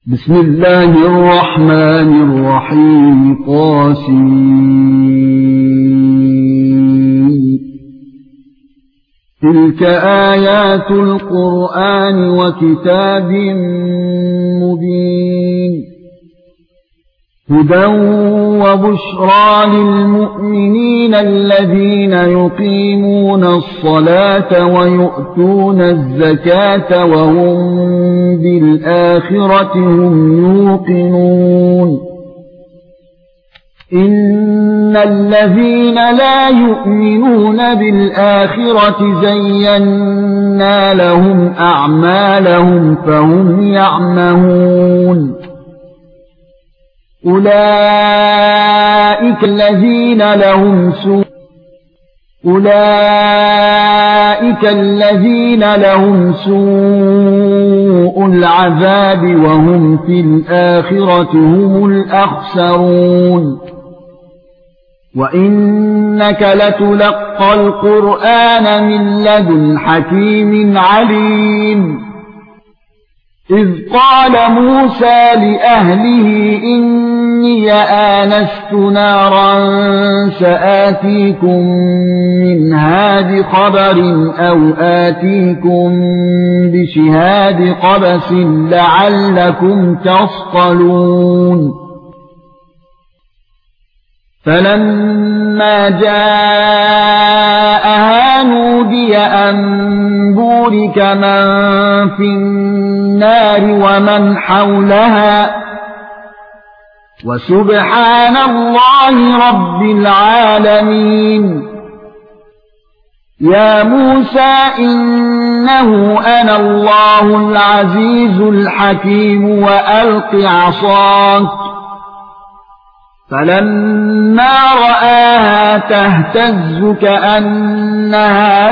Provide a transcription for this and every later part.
بسم الله الرحمن الرحيم تلك آيات القرآن وكتاب مبين هدى وبشرى للمؤمنين الذين يقيمون الصلاة ويؤتون الزكاة وهم بالآخرة هم يوقنون إن الذين لا يؤمنون بالآخرة زينا لهم أعمالهم فهم يعمهون أولئك الذين لهم سوء العذاب وهم في الآخرة هم الأخسرون وإنك لتلقى القرآن من لدن حكيم عليم إذ قال موسى لأهله إني آنست نارا سآتيكم منها بخبر أو آتيكم بشهاد قبس لعلكم تصطلون فلما جاءها نودي أن بورك من في النار ومن حولها وسبحان الله رب العالمين يا موسى إنه أنا الله العزيز الحكيم وألق عصاك فلما رآها تهتز كأنها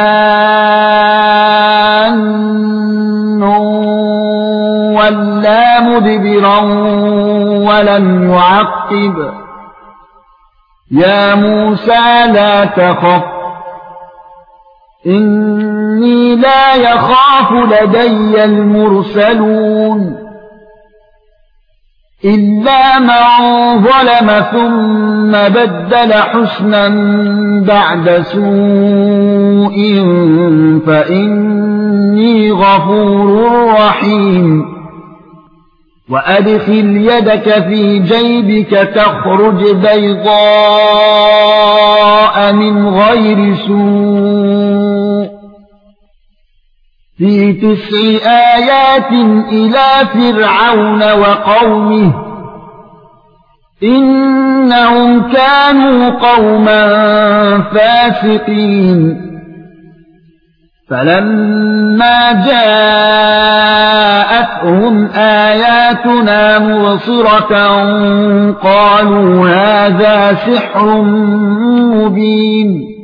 جان ولا مدبرا ولم يعقب يا موسى لا تخف إني لا يخاف لدي المرسلون إلا من ظلم ثم بدل حسنا بعد سوء فإني غفور رحيم وأدخل يدك في جيبك تخرج بيضاء من غير سوء في 9 آيات إلى فرعون وقومه إنهم كانوا قوما فاسقين فلما جاءتهم آياتنا مبصرة قالوا هذا سحر مبين